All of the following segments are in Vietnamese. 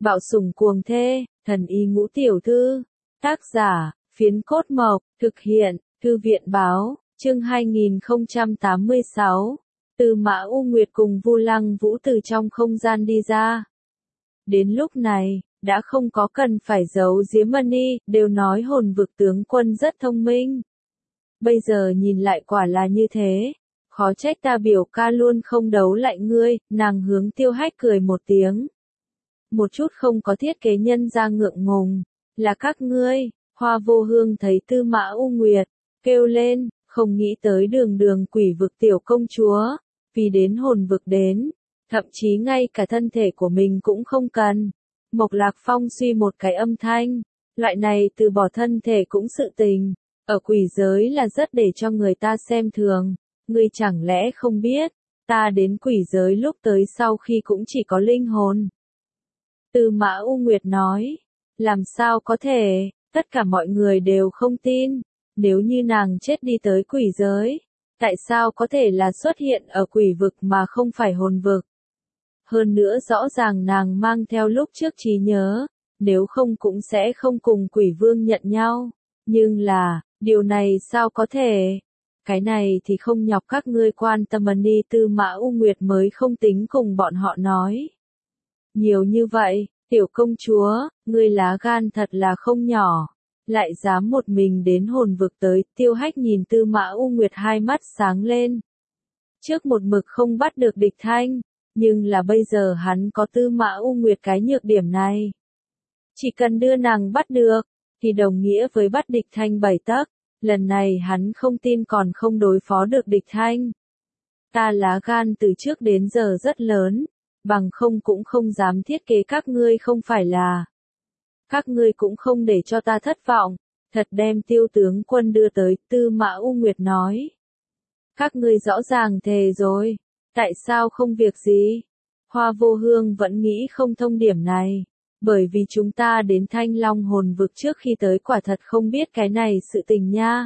Bạo sủng cuồng thê, thần y ngũ tiểu thư. Tác giả, Phiến Cốt Mộc, thực hiện, Thư viện báo, chương 2086. Tư Mã U Nguyệt cùng Vu Lăng Vũ từ trong không gian đi ra. Đến lúc này, đã không có cần phải giấu giếm Mani, đều nói hồn vực tướng quân rất thông minh. Bây giờ nhìn lại quả là như thế, khó trách ta biểu ca luôn không đấu lại ngươi, nàng hướng Tiêu Hách cười một tiếng. Một chút không có thiết kế nhân ra ngượng ngùng, là các ngươi. Hoa Vô Hương thấy Tư Mã U Nguyệt, kêu lên, không nghĩ tới đường đường quỷ vực tiểu công chúa, vì đến hồn vực đến, thậm chí ngay cả thân thể của mình cũng không cần. Mộc Lạc Phong suy một cái âm thanh, loại này từ bỏ thân thể cũng sự tình, ở quỷ giới là rất để cho người ta xem thường, ngươi chẳng lẽ không biết, ta đến quỷ giới lúc tới sau khi cũng chỉ có linh hồn. Tư Mã U Nguyệt nói, làm sao có thể, tất cả mọi người đều không tin, nếu như nàng chết đi tới quỷ giới, tại sao có thể là xuất hiện ở quỷ vực mà không phải hồn vực? Hơn nữa rõ ràng nàng mang theo lúc trước trí nhớ, nếu không cũng sẽ không cùng quỷ vương nhận nhau, nhưng là, điều này sao có thể? Cái này thì không nhọc các ngươi quan tâm đi. Tư Mã U Nguyệt mới không tính cùng bọn họ nói. Nhiều như vậy, tiểu công chúa, ngươi lá gan thật là không nhỏ, lại dám một mình đến hồn vực tới. Tiêu Hách nhìn Tư Mã U Nguyệt hai mắt sáng lên. Trước một mực không bắt được địch thanh, nhưng là bây giờ hắn có Tư Mã U Nguyệt cái nhược điểm này. Chỉ cần đưa nàng bắt được, thì đồng nghĩa với bắt địch thanh 7 tấc, lần này hắn không tin còn không đối phó được địch thanh. Ta lá gan từ trước đến giờ rất lớn, bằng không cũng không dám thiết kế các ngươi không phải là. Các ngươi cũng không để cho ta thất vọng, thật đem Tiêu tướng quân đưa tới. Tư Mã U Nguyệt nói. Các ngươi rõ ràng thề rồi, tại sao không việc gì? Hoa Vô Hương vẫn nghĩ không thông điểm này, bởi vì chúng ta đến Thanh Long hồn vực trước khi tới quả thật không biết cái này sự tình nha.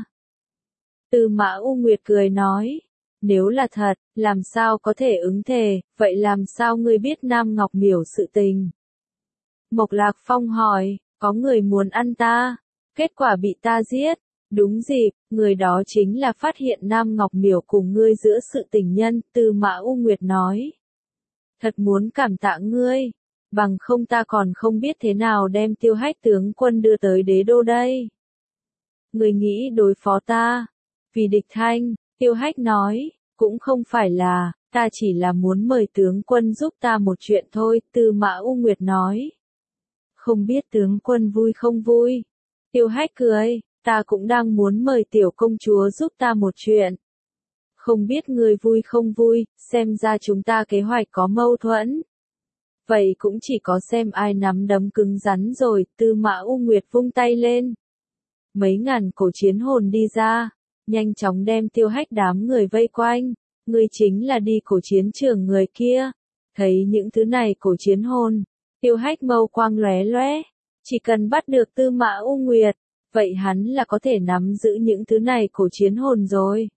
Tư Mã U Nguyệt cười nói, nếu là thật, làm sao có thể ứng thề, vậy làm sao ngươi biết Nam Ngọc Miểu sự tình? Mộc Lạc Phong hỏi, có người muốn ăn ta, kết quả bị ta giết. Đúng dịp, người đó chính là phát hiện Nam Ngọc Miểu cùng ngươi giữa sự tình nhân. Tư Mã U Nguyệt nói. Thật muốn cảm tạ ngươi, bằng không ta còn không biết thế nào đem Tiêu Hách tướng quân đưa tới đế đô đây. Ngươi nghĩ đối phó ta, vì địch thanh. Tiêu Hách nói, cũng không phải là, ta chỉ là muốn mời tướng quân giúp ta một chuyện thôi. Tư Mã U Nguyệt nói. Không biết tướng quân vui không vui? Tiêu Hách cười. Ta cũng đang muốn mời tiểu công chúa giúp ta một chuyện. Không biết người vui không vui, xem ra chúng ta kế hoạch có mâu thuẫn. Vậy cũng chỉ có xem ai nắm đấm cứng rắn rồi. Tư Mã U Nguyệt vung tay lên. Mấy ngàn cổ chiến hồn đi ra, nhanh chóng đem Tiêu Hách đám người vây quanh. Người chính là đi cổ chiến trường người kia. Thấy những thứ này cổ chiến hồn, Tiêu Hách mâu quang lóe lóe. Chỉ cần bắt được Tư Mã U Nguyệt, vậy hắn là có thể nắm giữ những thứ này cổ chiến hồn rồi.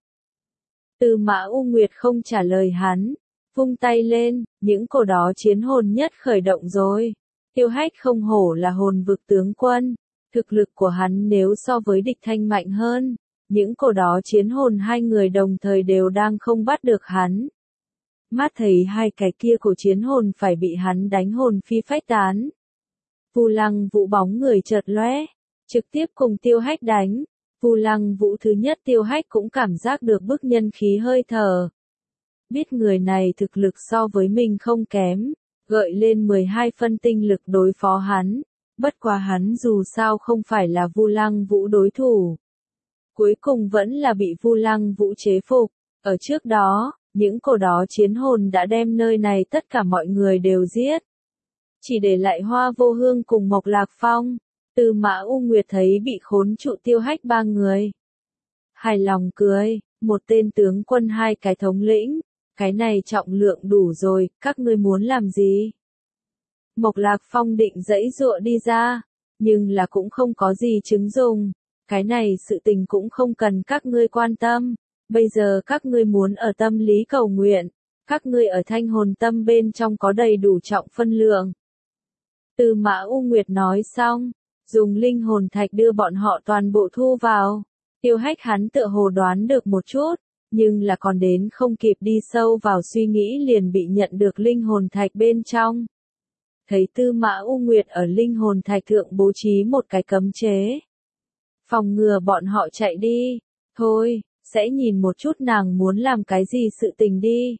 Tư Mã U Nguyệt không trả lời hắn, vung tay lên, những cổ đó chiến hồn nhất khởi động rồi. Tiêu Hách không hổ là hồn vực tướng quân, thực lực của hắn nếu so với địch thanh mạnh hơn, những cổ đó chiến hồn hai người đồng thời đều đang không bắt được hắn. Mắt thấy hai cái kia cổ chiến hồn phải bị hắn đánh hồn phi phách tán. Vu Lăng Vũ bóng người chợt lóe, trực tiếp cùng Tiêu Hách đánh. Vu Lăng Vũ thứ nhất Tiêu Hách cũng cảm giác được bức nhân khí hơi thở. Biết người này thực lực so với mình không kém, gợi lên 12 phân tinh lực đối phó hắn. Bất quá hắn dù sao không phải là Vu Lăng Vũ đối thủ. Cuối cùng vẫn là bị Vu Lăng Vũ chế phục. Ở trước đó, những cổ đó chiến hồn đã đem nơi này tất cả mọi người đều giết. Chỉ để lại Hoa Vô Hương cùng Mộc Lạc Phong. Tư Mã U Nguyệt thấy bị khốn trụ Tiêu Hách ba người. Hài lòng cười, một tên tướng quân hai cái thống lĩnh, cái này trọng lượng đủ rồi, các ngươi muốn làm gì? Mộc Lạc Phong định giãy giụa đi ra, nhưng là cũng không có gì chứng dùng, cái này sự tình cũng không cần các ngươi quan tâm, bây giờ các ngươi muốn ở tâm lý cầu nguyện, các ngươi ở thanh hồn tâm bên trong có đầy đủ trọng phân lượng. Tư Mã U Nguyệt nói xong, dùng linh hồn thạch đưa bọn họ toàn bộ thu vào. Tiêu Hách hắn tựa hồ đoán được một chút, nhưng là còn đến không kịp đi sâu vào suy nghĩ liền bị nhận được linh hồn thạch bên trong. Thấy Tư Mã U Nguyệt ở linh hồn thạch thượng bố trí một cái cấm chế. Phòng ngừa bọn họ chạy đi. Thôi, sẽ nhìn một chút nàng muốn làm cái gì sự tình đi.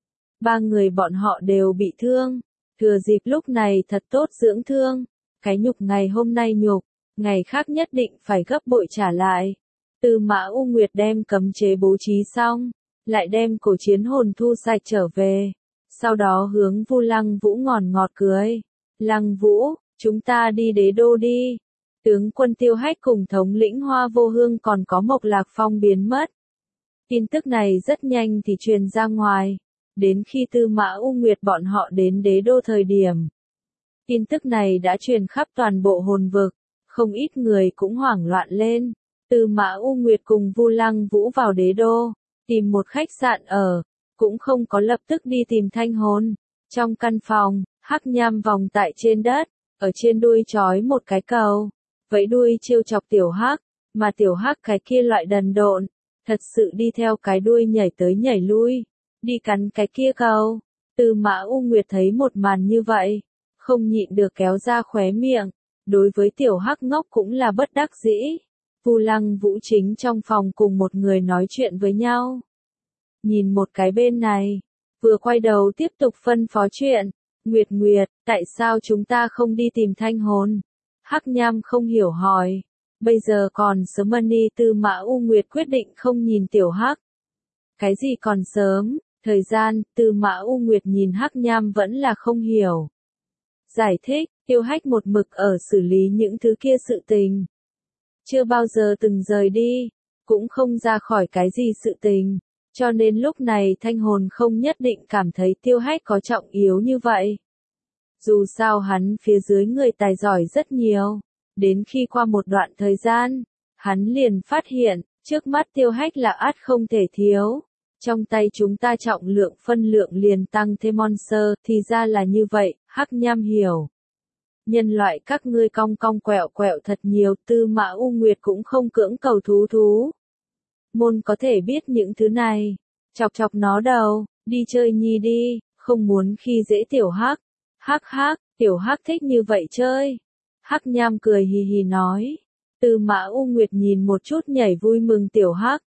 Ba người bọn họ đều bị thương. Thừa dịp lúc này thật tốt dưỡng thương. Cái nhục ngày hôm nay nhục, ngày khác nhất định phải gấp bội trả lại. Tư Mã U Nguyệt đem cấm chế bố trí xong, lại đem cổ chiến hồn thu sạch trở về. Sau đó hướng Vu Lăng Vũ ngọt cười. Lăng Vũ, chúng ta đi đế đô đi. Tướng quân Tiêu Hách cùng thống lĩnh Hoa Vô Hương còn có Mộc Lạc Phong biến mất. Tin tức này rất nhanh thì truyền ra ngoài. Đến khi Tư Mã U Nguyệt bọn họ đến đế đô thời điểm. Tin tức này đã truyền khắp toàn bộ hồn vực. Không ít người cũng hoảng loạn lên. Tư Mã U Nguyệt cùng Vu Lăng Vũ vào đế đô. Tìm một khách sạn ở. Cũng không có lập tức đi tìm Thanh Hồn. Trong căn phòng, Hắc Nham vòng tại trên đất. Ở trên đuôi trói một cái cầu. Vẫy đuôi trêu chọc Tiểu Hắc. Mà Tiểu Hắc cái kia loại đần độn. Thật sự đi theo cái đuôi nhảy tới nhảy lui. Đi cắn cái kia cầu. Tư Mã U Nguyệt thấy một màn như vậy. Không nhịn được kéo ra khóe miệng. Đối với Tiểu Hắc ngốc cũng là bất đắc dĩ. Vu Lăng Vũ chính trong phòng cùng một người nói chuyện với nhau. Nhìn một cái bên này. Vừa quay đầu tiếp tục phân phó chuyện. Nguyệt, tại sao chúng ta không đi tìm Thanh Hồn? Hắc Nham không hiểu hỏi. Bây giờ còn sớm đi. Tư Mã U Nguyệt quyết định không nhìn Tiểu Hắc. Cái gì còn sớm, thời gian, Tư Mã U Nguyệt nhìn Hắc Nham vẫn là không hiểu. Giải thích, Tiêu Hách một mực ở xử lý những thứ kia sự tình. Chưa bao giờ từng rời đi, cũng không ra khỏi cái gì sự tình. Cho nên lúc này Thanh Hồn không nhất định cảm thấy Tiêu Hách có trọng yếu như vậy. Dù sao hắn phía dưới người tài giỏi rất nhiều. Đến khi qua một đoạn thời gian, hắn liền phát hiện, trước mắt Tiêu Hách là ắt không thể thiếu. Trong tay chúng ta trọng lượng phân lượng liền tăng thêm monster, thì ra là như vậy, Hắc Nham hiểu. Nhân loại các ngươi cong cong quẹo quẹo thật nhiều, Tư Mã U Nguyệt cũng không cưỡng cầu thú. Môn có thể biết những thứ này. Chọc nó đầu, đi chơi nhi đi, không muốn khi dễ Tiểu Hắc. Hắc, Tiểu Hắc thích như vậy chơi. Hắc Nham cười hì hì nói. Tư Mã U Nguyệt nhìn một chút nhảy vui mừng Tiểu Hắc.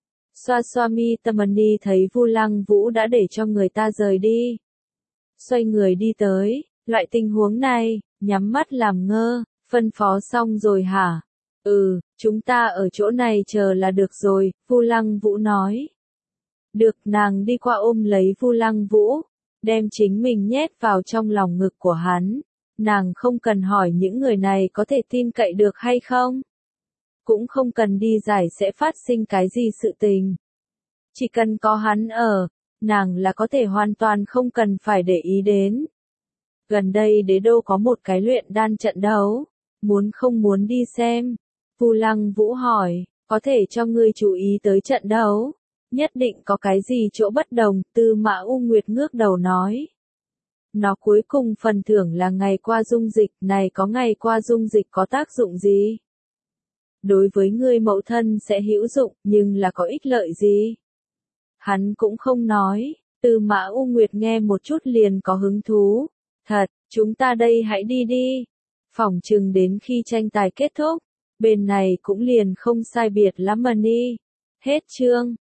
Xoa mi tâm đi thấy Vu Lăng Vũ đã để cho người ta rời đi. Xoay người đi tới, loại tình huống này, nhắm mắt làm ngơ, phân phó xong rồi hả? Chúng ta ở chỗ này chờ là được rồi, Vu Lăng Vũ nói. Được, nàng đi qua ôm lấy Vu Lăng Vũ, đem chính mình nhét vào trong lòng ngực của hắn. Nàng không cần hỏi những người này có thể tin cậy được hay không. Cũng không cần đi giải sẽ phát sinh cái gì sự tình. Chỉ cần có hắn ở, nàng là có thể hoàn toàn không cần phải để ý đến. Gần đây đế đô có một cái luyện đan trận đấu, muốn không muốn đi xem? Vu Lăng Vũ hỏi, có thể cho ngươi chú ý tới trận đấu, nhất định có cái gì chỗ bất đồng, Tư Mã U Nguyệt ngước đầu nói. Nó cuối cùng phần thưởng là ngày qua dung dịch, này có ngày qua dung dịch có tác dụng gì? Đối với ngươi mẫu thân sẽ hữu dụng, nhưng là có ích lợi gì? Hắn cũng không nói, Tư Mã U Nguyệt nghe một chút liền có hứng thú. Thật, chúng ta đây hãy đi. Phỏng chừng đến khi tranh tài kết thúc, bên này cũng liền không sai biệt lắm mà đi. Hết chương.